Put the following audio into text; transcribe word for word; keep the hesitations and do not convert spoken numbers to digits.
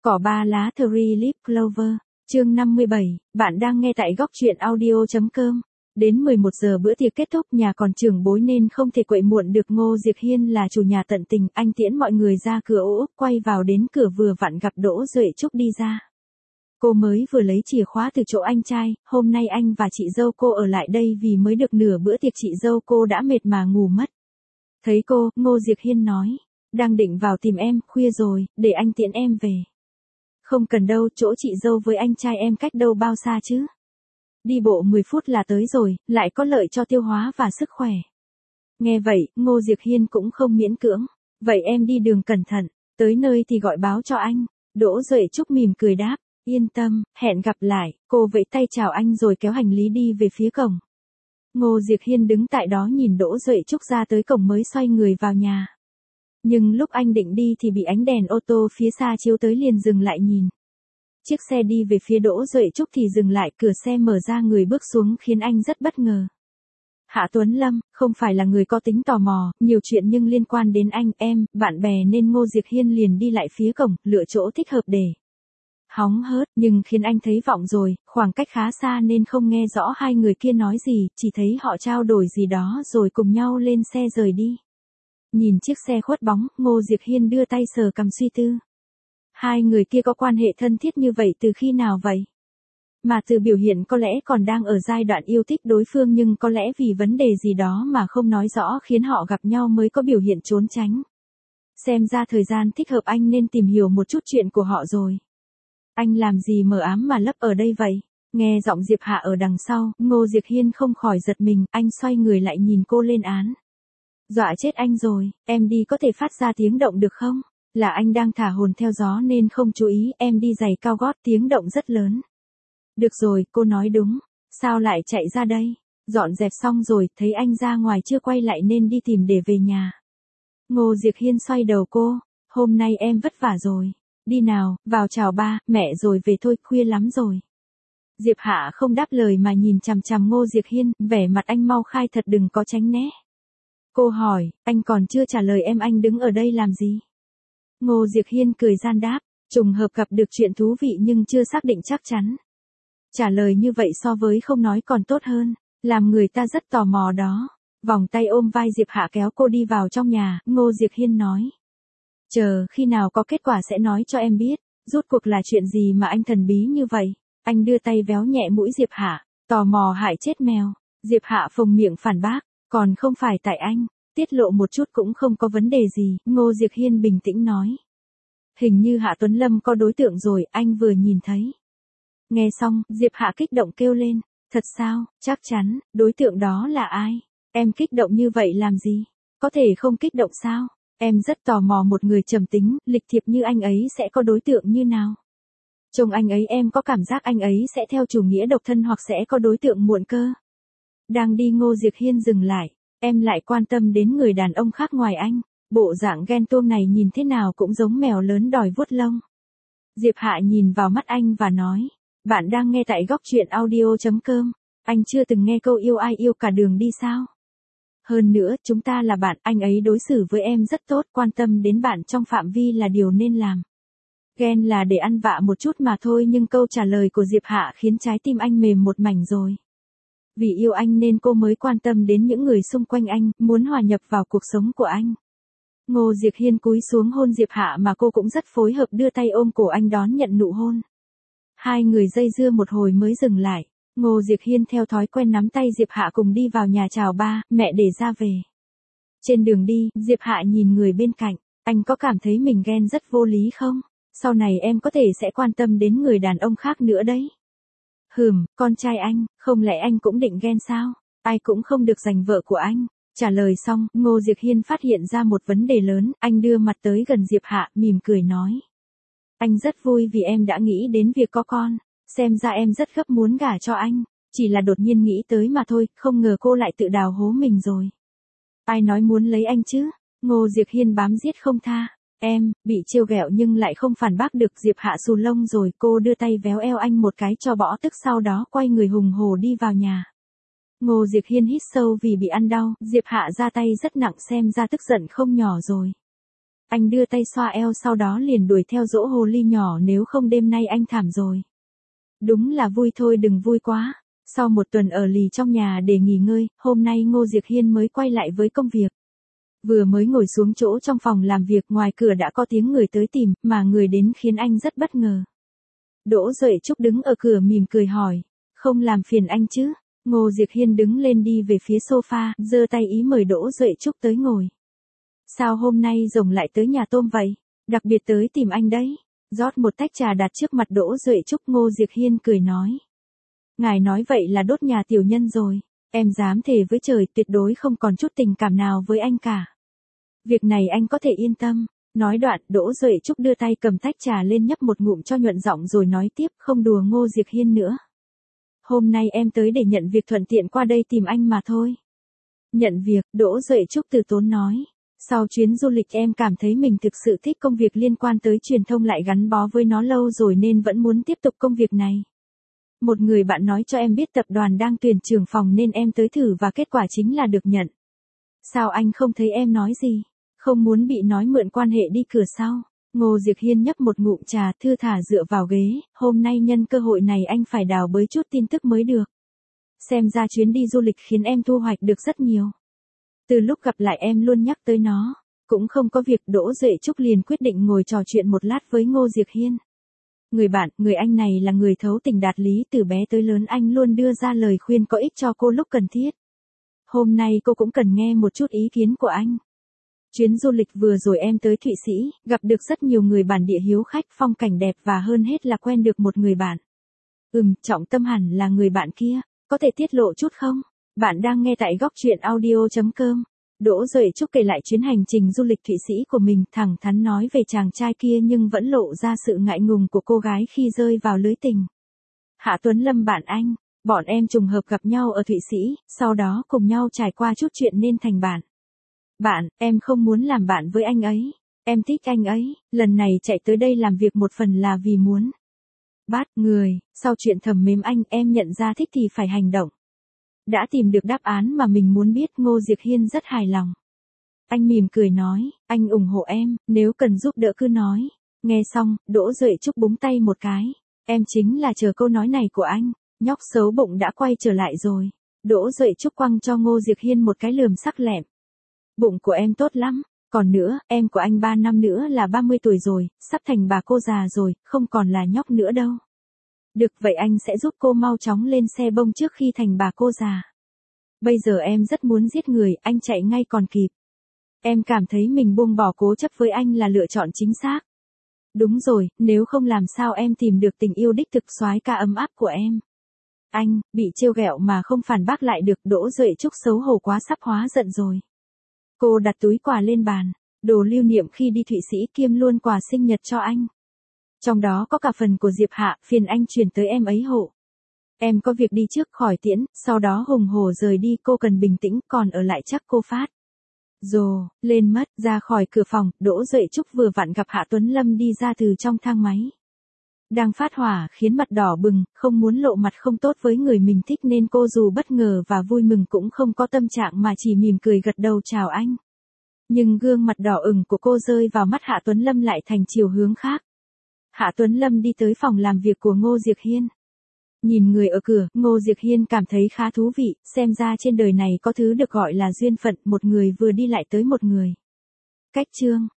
Cỏ ba lá Three Leaf Clover, chương năm mươi bảy, bạn đang nghe tại góc truyện audio.com. Đến mười một giờ bữa tiệc kết thúc, nhà còn trưởng bối nên không thể quậy muộn được. Ngô Diệc Hiên là chủ nhà tận tình, anh tiễn mọi người ra cửa ố, quay vào đến cửa vừa vặn gặp Đỗ Duệ Trúc đi ra. Cô mới vừa lấy chìa khóa từ chỗ anh trai, hôm nay anh và chị dâu cô ở lại đây vì mới được nửa bữa tiệc, chị dâu cô đã mệt mà ngủ mất. Thấy cô, Ngô Diệc Hiên nói, đang định vào tìm em, khuya rồi, để anh tiễn em về. Không cần đâu, chỗ chị dâu với anh trai em cách đâu bao xa chứ. Đi bộ mười phút là tới rồi, lại có lợi cho tiêu hóa và sức khỏe. Nghe vậy, Ngô Diệc Hiên cũng không miễn cưỡng. Vậy em đi đường cẩn thận, tới nơi thì gọi báo cho anh. Đỗ Duệ Trúc mỉm cười đáp, yên tâm, hẹn gặp lại. Cô vẫy tay chào anh rồi kéo hành lý đi về phía cổng. Ngô Diệc Hiên đứng tại đó nhìn Đỗ Duệ Trúc ra tới cổng mới xoay người vào nhà. Nhưng lúc anh định đi thì bị ánh đèn ô tô phía xa chiếu tới, liền dừng lại nhìn. Chiếc xe đi về phía Đỗ Duệ Trúc thì dừng lại, cửa xe mở ra, người bước xuống khiến anh rất bất ngờ. Hạ Tuấn Lâm, không phải là người có tính tò mò, nhiều chuyện nhưng liên quan đến anh, em, bạn bè nên Ngô Diệc Hiên liền đi lại phía cổng, lựa chỗ thích hợp để hóng hớt, nhưng khiến anh thấy vọng rồi, khoảng cách khá xa nên không nghe rõ hai người kia nói gì, chỉ thấy họ trao đổi gì đó rồi cùng nhau lên xe rời đi. Nhìn chiếc xe khuất bóng, Ngô Diệc Hiên đưa tay sờ cằm suy tư. Hai người kia có quan hệ thân thiết như vậy từ khi nào vậy? Mà từ biểu hiện có lẽ còn đang ở giai đoạn yêu thích đối phương, nhưng có lẽ vì vấn đề gì đó mà không nói rõ khiến họ gặp nhau mới có biểu hiện trốn tránh. Xem ra thời gian thích hợp anh nên tìm hiểu một chút chuyện của họ rồi. Anh làm gì mờ ám mà lấp ở đây vậy? Nghe giọng Diệp Hạ ở đằng sau, Ngô Diệc Hiên không khỏi giật mình, anh xoay người lại nhìn cô lên án. Dọa chết anh rồi, em đi có thể phát ra tiếng động được không? Là anh đang thả hồn theo gió nên không chú ý, em đi giày cao gót, tiếng động rất lớn. Được rồi, cô nói đúng, sao lại chạy ra đây? Dọn dẹp xong rồi, thấy anh ra ngoài chưa quay lại nên đi tìm để về nhà. Ngô Diệc Hiên xoay đầu cô, hôm nay em vất vả rồi. Đi nào, vào chào ba, mẹ rồi về thôi, khuya lắm rồi. Diệp Hạ không đáp lời mà nhìn chằm chằm Ngô Diệc Hiên, vẻ mặt anh mau khai thật, đừng có tránh né. Cô hỏi, anh còn chưa trả lời em, anh đứng ở đây làm gì? Ngô Diệc Hiên cười gian đáp, trùng hợp gặp được chuyện thú vị nhưng chưa xác định chắc chắn. Trả lời như vậy so với không nói còn tốt hơn, làm người ta rất tò mò đó. Vòng tay ôm vai Diệp Hạ kéo cô đi vào trong nhà, Ngô Diệc Hiên nói. Chờ, khi nào có kết quả sẽ nói cho em biết, rốt cuộc là chuyện gì mà anh thần bí như vậy? Anh đưa tay véo nhẹ mũi Diệp Hạ, tò mò hại chết mèo. Diệp Hạ phồng miệng phản bác, còn không phải tại anh. Tiết lộ một chút cũng không có vấn đề gì, Ngô Diệc Hiên bình tĩnh nói. Hình như Hạ Tuấn Lâm có đối tượng rồi, anh vừa nhìn thấy. Nghe xong, Diệp Hạ kích động kêu lên, thật sao, chắc chắn, đối tượng đó là ai? Em kích động như vậy làm gì? Có thể không kích động sao? Em rất tò mò một người trầm tính, lịch thiệp như anh ấy sẽ có đối tượng như nào? Chồng anh ấy, em có cảm giác anh ấy sẽ theo chủ nghĩa độc thân hoặc sẽ có đối tượng muộn cơ? Đang đi, Ngô Diệc Hiên dừng lại. Em lại quan tâm đến người đàn ông khác ngoài anh, bộ dạng ghen tuông này nhìn thế nào cũng giống mèo lớn đòi vuốt lông. Diệp Hạ nhìn vào mắt anh và nói, bạn đang nghe tại góc truyện audio.com, anh chưa từng nghe câu yêu ai yêu cả đường đi sao? Hơn nữa, chúng ta là bạn, anh ấy đối xử với em rất tốt, quan tâm đến bạn trong phạm vi là điều nên làm. Ghen là để ăn vạ một chút mà thôi, nhưng câu trả lời của Diệp Hạ khiến trái tim anh mềm một mảnh rồi. Vì yêu anh nên cô mới quan tâm đến những người xung quanh anh, muốn hòa nhập vào cuộc sống của anh. Ngô Diệc Hiên cúi xuống hôn Diệp Hạ mà cô cũng rất phối hợp, đưa tay ôm cổ anh đón nhận nụ hôn. Hai người dây dưa một hồi mới dừng lại. Ngô Diệc Hiên theo thói quen nắm tay Diệp Hạ cùng đi vào nhà chào ba, mẹ để ra về. Trên đường đi, Diệp Hạ nhìn người bên cạnh, anh có cảm thấy mình ghen rất vô lý không? Sau này em có thể sẽ quan tâm đến người đàn ông khác nữa đấy. Hừm, con trai anh, không lẽ anh cũng định ghen sao? Ai cũng không được giành vợ của anh. Trả lời xong, Ngô Diệc Hiên phát hiện ra một vấn đề lớn, anh đưa mặt tới gần Diệp Hạ, mỉm cười nói. Anh rất vui vì em đã nghĩ đến việc có con, xem ra em rất gấp muốn gả cho anh, chỉ là đột nhiên nghĩ tới mà thôi, không ngờ cô lại tự đào hố mình rồi. Ai nói muốn lấy anh chứ? Ngô Diệc Hiên bám giết không tha. Em, bị trêu ghẹo nhưng lại không phản bác được. Diệp Hạ xù lông rồi, cô đưa tay véo eo anh một cái cho bỏ tức, sau đó quay người hùng hổ đi vào nhà. Ngô Diệc Hiên hít sâu vì bị ăn đau, Diệp Hạ ra tay rất nặng, xem ra tức giận không nhỏ rồi. Anh đưa tay xoa eo sau đó liền đuổi theo dỗ hồ ly nhỏ, nếu không đêm nay anh thảm rồi. Đúng là vui thôi đừng vui quá. Sau một tuần ở lì trong nhà để nghỉ ngơi, hôm nay Ngô Diệc Hiên mới quay lại với công việc. Vừa mới ngồi xuống chỗ trong phòng làm việc, ngoài cửa đã có tiếng người tới tìm, mà người đến khiến anh rất bất ngờ. Đỗ Duệ Trúc đứng ở cửa mỉm cười hỏi, không làm phiền anh chứ? Ngô Diệc Hiên đứng lên đi về phía sofa, giơ tay ý mời Đỗ Duệ Trúc tới ngồi. Sao hôm nay rồng lại tới nhà tôm vậy? Đặc biệt tới tìm anh đấy. Rót một tách trà đặt trước mặt Đỗ Duệ Trúc, Ngô Diệc Hiên cười nói. Ngài nói vậy là đốt nhà tiểu nhân rồi. Em dám thề với trời tuyệt đối không còn chút tình cảm nào với anh cả. Việc này anh có thể yên tâm. Nói đoạn, Đỗ Duệ Trúc đưa tay cầm tách trà lên nhấp một ngụm cho nhuận giọng rồi nói tiếp, không đùa Ngô Diệc Hiên nữa. Hôm nay em tới để nhận việc, thuận tiện qua đây tìm anh mà thôi. Nhận việc, Đỗ Duệ Trúc từ tốn nói. Sau chuyến du lịch em cảm thấy mình thực sự thích công việc liên quan tới truyền thông, lại gắn bó với nó lâu rồi nên vẫn muốn tiếp tục công việc này. Một người bạn nói cho em biết tập đoàn đang tuyển trưởng phòng nên em tới thử và kết quả chính là được nhận. Sao anh không thấy em nói gì? Không muốn bị nói mượn quan hệ đi cửa sau. Ngô Diệc Hiên nhấp một ngụm trà, thư thả dựa vào ghế, hôm nay nhân cơ hội này anh phải đào bới chút tin tức mới được. Xem ra chuyến đi du lịch khiến em thu hoạch được rất nhiều. Từ lúc gặp lại em luôn nhắc tới nó, cũng không có việc. Đỗ Duệ Trúc liền quyết định ngồi trò chuyện một lát với Ngô Diệc Hiên. Người bạn, người anh này là người thấu tình đạt lý, từ bé tới lớn anh luôn đưa ra lời khuyên có ích cho cô lúc cần thiết. Hôm nay cô cũng cần nghe một chút ý kiến của anh. Chuyến du lịch vừa rồi em tới Thụy Sĩ, gặp được rất nhiều người bản địa hiếu khách, phong cảnh đẹp và hơn hết là quen được một người bạn. Ừm, trọng tâm hẳn là người bạn kia, có thể tiết lộ chút không? Bạn đang nghe tại góc truyện audio chấm com. Đỗ Duệ Trúc kể lại chuyến hành trình du lịch Thụy Sĩ của mình, thẳng thắn nói về chàng trai kia nhưng vẫn lộ ra sự ngại ngùng của cô gái khi rơi vào lưới tình. Hạ Tuấn Lâm bạn anh, bọn em trùng hợp gặp nhau ở Thụy Sĩ, sau đó cùng nhau trải qua chút chuyện nên thành bạn. Bạn, em không muốn làm bạn với anh ấy. Em thích anh ấy, lần này chạy tới đây làm việc một phần là vì muốn bắt người, sau chuyện thầm mến anh em nhận ra thích thì phải hành động. Đã tìm được đáp án mà mình muốn biết, Ngô Diệc Hiên rất hài lòng. Anh mỉm cười nói, anh ủng hộ em, nếu cần giúp đỡ cứ nói. Nghe xong, Đỗ Duệ Trúc búng tay một cái. Em chính là chờ câu nói này của anh. Nhóc xấu bụng đã quay trở lại rồi. Đỗ Duệ Trúc quăng cho Ngô Diệc Hiên một cái lườm sắc lẹm. Bụng của em tốt lắm. Còn nữa, em của anh ba năm nữa là ba mươi tuổi rồi, sắp thành bà cô già rồi, không còn là nhóc nữa đâu. Được, vậy anh sẽ giúp cô mau chóng lên xe bông trước khi thành bà cô già. Bây giờ em rất muốn giết người, anh chạy ngay còn kịp. Em cảm thấy mình buông bỏ cố chấp với anh là lựa chọn chính xác. Đúng rồi, nếu không làm sao em tìm được tình yêu đích thực soái ca ấm áp của em. Anh, bị trêu ghẹo mà không phản bác lại được. Đỗ Duệ Trúc xấu hổ quá sắp hóa giận rồi. Cô đặt túi quà lên bàn, đồ lưu niệm khi đi Thụy Sĩ kiêm luôn quà sinh nhật cho anh. Trong đó có cả phần của Diệp Hạ, phiền anh chuyển tới em ấy hộ. Em có việc đi trước khỏi tiễn, sau đó hùng hổ rời đi, cô cần bình tĩnh, còn ở lại chắc cô phát. Rồ, lên mất, ra khỏi cửa phòng, Đỗ Duệ Trúc vừa vặn gặp Hạ Tuấn Lâm đi ra từ trong thang máy. Đang phát hỏa, khiến mặt đỏ bừng, không muốn lộ mặt không tốt với người mình thích nên cô dù bất ngờ và vui mừng cũng không có tâm trạng mà chỉ mỉm cười gật đầu chào anh. Nhưng gương mặt đỏ ửng của cô rơi vào mắt Hạ Tuấn Lâm lại thành chiều hướng khác. Hạ Tuấn Lâm đi tới phòng làm việc của Ngô Diệc Hiên. Nhìn người ở cửa, Ngô Diệc Hiên cảm thấy khá thú vị, xem ra trên đời này có thứ được gọi là duyên phận, một người vừa đi lại tới một người. Cách chương